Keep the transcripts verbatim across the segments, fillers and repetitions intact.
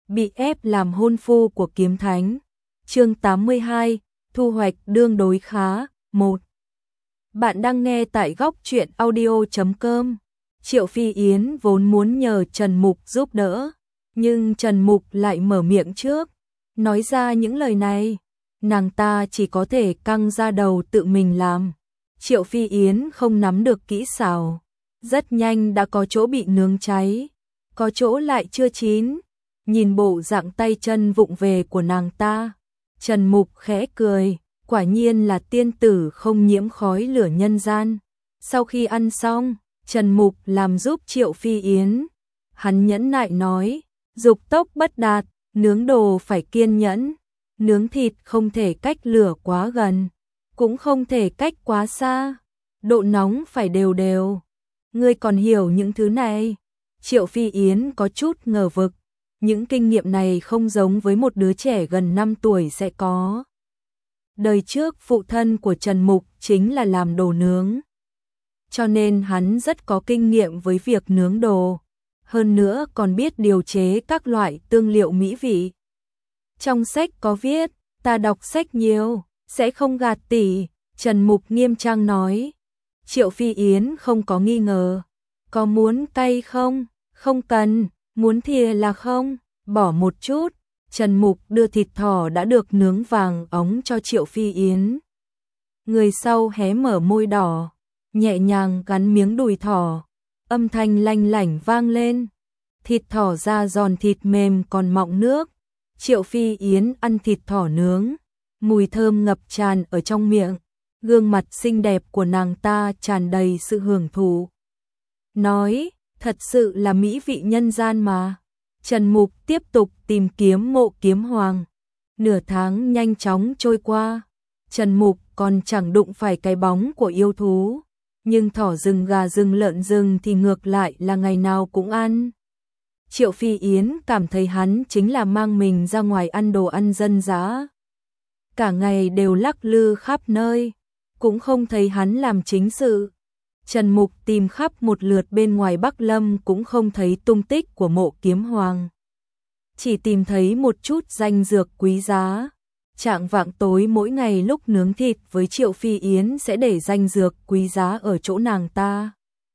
bị ép làm hôn phu của kiếm thánh. Chương tám mươi hai, thu hoạch đương đối khá. một. Bạn đang nghe tại góc truyện audio chấm com. Triệu Phi Yến vốn muốn nhờ Trần Mục giúp đỡ, nhưng Trần Mục lại mở miệng trước, nói ra những lời này, nàng ta chỉ có thể căng ra đầu tự mình làm. Triệu Phi Yến không nắm được kỹ xảo, rất nhanh đã có chỗ bị nướng cháy, có chỗ lại chưa chín. Nhìn bộ dạng tay chân vụng về của nàng ta, Trần Mục khẽ cười, quả nhiên là tiên tử không nhiễm khói lửa nhân gian. Sau khi ăn xong, Trần Mục làm giúp Triệu Phi Yến. Hắn nhẫn nại nói, dục tốc bất đạt, nướng đồ phải kiên nhẫn, nướng thịt không thể cách lửa quá gần, cũng không thể cách quá xa, độ nóng phải đều đều. Ngươi còn hiểu những thứ này? Triệu Phi Yến có chút ngờ vực, những kinh nghiệm này không giống với một đứa trẻ gần năm tuổi sẽ có. Đời trước phụ thân của Trần Mục chính là làm đồ nướng, cho nên hắn rất có kinh nghiệm với việc nướng đồ, hơn nữa còn biết điều chế các loại tương liệu mỹ vị. Trong sách có viết, ta đọc sách nhiều, sẽ không gạt tỷ, Trần Mục nghiêm trang nói. Triệu Phi Yến không có nghi ngờ, có muốn cay không? Không cần, muốn thìa là không, bỏ một chút. Trần Mục đưa thịt thỏ đã được nướng vàng óng cho Triệu Phi Yến. Người sau hé mở môi đỏ, nhẹ nhàng gắn miếng đùi thỏ, âm thanh lanh lảnh vang lên. Thịt thỏ da giòn, thịt mềm còn mọng nước. Triệu Phi Yến ăn thịt thỏ nướng, mùi thơm ngập tràn ở trong miệng, gương mặt xinh đẹp của nàng ta tràn đầy sự hưởng thụ. Nói, thật sự là mỹ vị nhân gian mà. Trần Mục tiếp tục tìm kiếm Mộ Kiếm Hoàng. Nửa tháng nhanh chóng trôi qua, Trần Mục còn chẳng đụng phải cái bóng của yêu thú, nhưng thỏ rừng, gà rừng, lợn rừng thì ngược lại là ngày nào cũng ăn. Triệu Phi Yến cảm thấy hắn chính là mang mình ra ngoài ăn đồ ăn dân dã, cả ngày đều lắc lư khắp nơi, cũng không thấy hắn làm chính sự. Trần Mục tìm khắp một lượt bên ngoài Bắc Lâm cũng không thấy tung tích của Mộ Kiếm Hoàng, chỉ tìm thấy một chút danh dược quý giá. Chạng vạng tối mỗi ngày lúc nướng thịt với Triệu Phi Yến sẽ để danh dược quý giá ở chỗ nàng ta.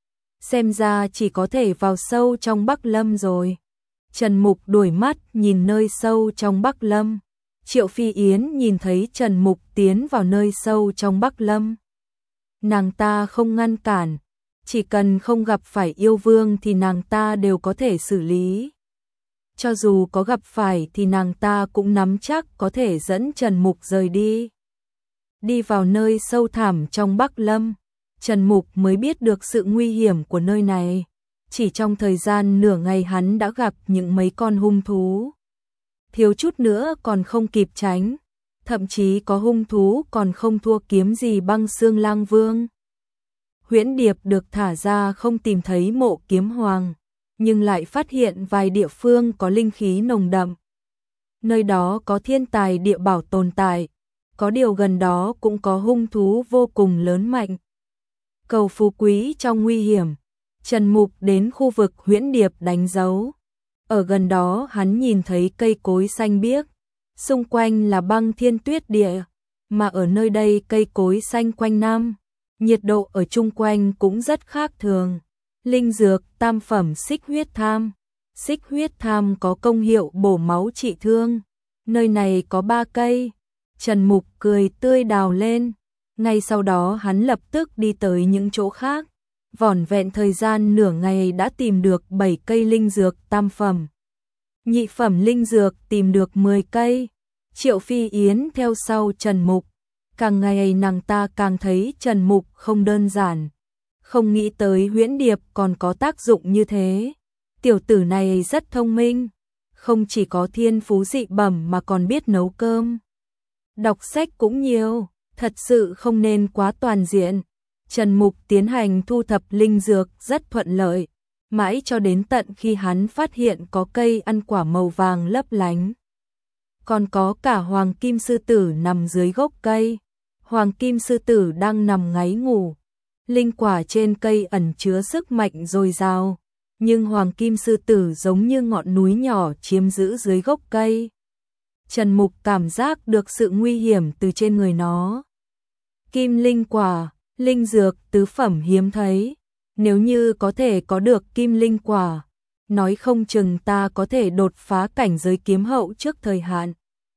Xem ra chỉ có thể vào sâu trong Bắc Lâm rồi. Trần Mục đuổi mắt nhìn nơi sâu trong Bắc Lâm. Triệu Phi Yến nhìn thấy Trần Mục tiến vào nơi sâu trong Bắc Lâm, nàng ta không ngăn cản, chỉ cần không gặp phải yêu vương thì nàng ta đều có thể xử lý. Cho dù có gặp phải thì nàng ta cũng nắm chắc có thể dẫn Trần Mục rời đi. Đi vào nơi sâu thẳm trong Bắc Lâm, Trần Mục mới biết được sự nguy hiểm của nơi này. Chỉ trong thời gian nửa ngày hắn đã gặp những mấy con hung thú, thiếu chút nữa còn không kịp tránh. Thậm chí có hung thú còn không thua kiếm gì Băng Xương Lang Vương. Huyễn Điệp được thả ra không tìm thấy Mộ Kiếm Hoàng, nhưng lại phát hiện vài địa phương có linh khí nồng đậm. Nơi đó có thiên tài địa bảo tồn tại, có điều gần đó cũng có hung thú vô cùng lớn mạnh. Cầu phú quý trong nguy hiểm, Trần Mục đến khu vực Huyễn Điệp đánh dấu. Ở gần đó hắn nhìn thấy cây cối xanh biếc, xung quanh là băng thiên tuyết địa, mà ở nơi đây cây cối xanh quanh năm, nhiệt độ ở chung quanh cũng rất khác thường. Linh dược tam phẩm xích huyết tham. Xích huyết tham có công hiệu bổ máu trị thương. Nơi này có ba cây. Trần Mục cười tươi đào lên. Ngay sau đó hắn lập tức đi tới những chỗ khác. Vỏn vẹn thời gian nửa ngày đã tìm được bảy cây linh dược tam phẩm. Nhị phẩm linh dược tìm được mười cây. Triệu Phi Yến theo sau Trần Mục. Càng ngày nàng ta càng thấy Trần Mục không đơn giản. Không nghĩ tới Huyễn Điệp còn có tác dụng như thế. Tiểu tử này rất thông minh, không chỉ có thiên phú dị bẩm mà còn biết nấu cơm. Đọc sách cũng nhiều, thật sự không nên quá toàn diện. Trần Mục tiến hành thu thập linh dược rất thuận lợi, mãi cho đến tận khi hắn phát hiện có cây ăn quả màu vàng lấp lánh. Còn có cả Hoàng Kim Sư Tử nằm dưới gốc cây. Hoàng Kim Sư Tử đang nằm ngáy ngủ. Linh quả trên cây ẩn chứa sức mạnh dồi dào, nhưng hoàng kim sư tử giống như ngọn núi nhỏ chiếm giữ dưới gốc cây. Trần Mục cảm giác được sự nguy hiểm từ trên người nó. Kim linh quả, linh dược tứ phẩm hiếm thấy, nếu như có thể có được kim linh quả, nói không chừng ta có thể đột phá cảnh giới kiếm hậu trước thời hạn.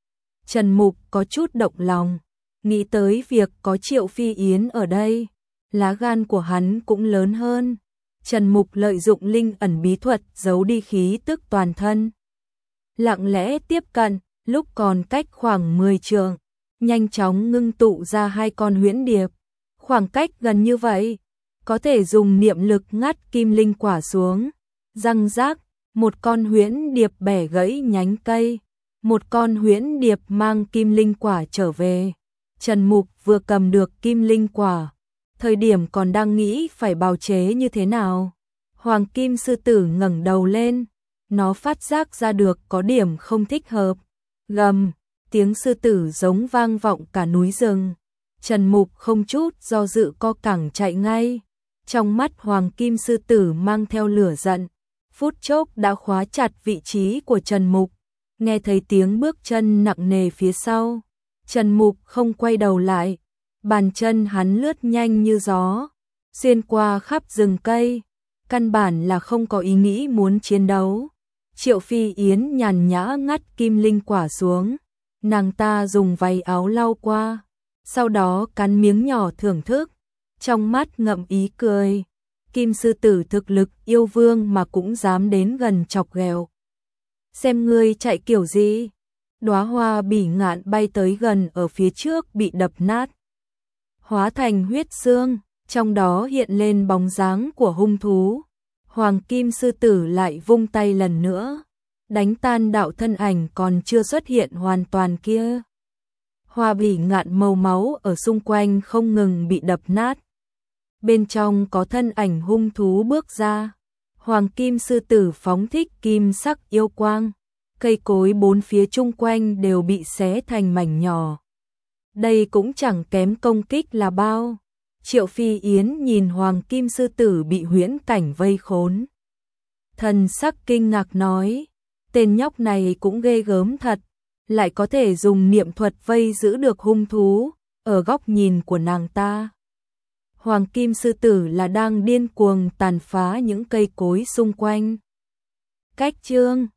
Trần Mục có chút động lòng, nghĩ tới việc có Triệu Phi Yến ở đây, lá gan của hắn cũng lớn hơn. Trần Mục lợi dụng linh ẩn bí thuật giấu đi khí tức toàn thân. Lặng lẽ tiếp cận, lúc còn cách khoảng mười trượng, nhanh chóng ngưng tụ ra hai con huyễn điệp. Khoảng cách gần như vậy, có thể dùng niệm lực ngắt kim linh quả xuống. Răng rác, một con huyễn điệp bẻ gãy nhánh cây, một con huyễn điệp mang kim linh quả trở về. Trần Mục vừa cầm được kim linh quả, thời điểm còn đang nghĩ phải bào chế như thế nào. Hoàng kim sư tử ngẩng đầu lên, nó phát giác ra được có điểm không thích hợp. Gầm, tiếng sư tử giống vang vọng cả núi rừng. Trần Mục không chút do dự co cẳng chạy ngay. Trong mắt hoàng kim sư tử mang theo lửa giận, phút chốc đã khóa chặt vị trí của Trần Mục. Nghe thấy tiếng bước chân nặng nề phía sau, Trần Mục không quay đầu lại, bàn chân hắn lướt nhanh như gió, xuyên qua khắp rừng cây, căn bản là không có ý nghĩ muốn chiến đấu. Triệu Phi Yến nhàn nhã ngắt kim linh quả xuống, nàng ta dùng váy áo lau qua, sau đó cắn miếng nhỏ thưởng thức, trong mắt ngậm ý cười. Kim sư tử thực lực yêu vương mà cũng dám đến gần chọc ghẹo. Xem ngươi chạy kiểu gì? Đóa hoa bỉ ngạn bay tới gần ở phía trước bị đập nát, hóa thành huyết xương, trong đó hiện lên bóng dáng của hung thú. Hoàng kim sư tử lại vung tay lần nữa, đánh tan đạo thân ảnh còn chưa xuất hiện hoàn toàn kia. Hoa bỉ ngạn màu máu ở xung quanh không ngừng bị đập nát. Bên trong có thân ảnh hung thú bước ra. Hoàng kim sư tử phóng thích kim sắc yêu quang, cây cối bốn phía chung quanh đều bị xé thành mảnh nhỏ. Đây cũng chẳng kém công kích là bao. Triệu Phi Yến nhìn hoàng kim sư tử bị huyễn cảnh vây khốn, thần sắc kinh ngạc nói, tên nhóc này cũng ghê gớm thật, lại có thể dùng niệm thuật vây giữ được hung thú. Ở góc nhìn của nàng ta, hoàng kim sư tử là đang điên cuồng tàn phá những cây cối xung quanh. Cách chương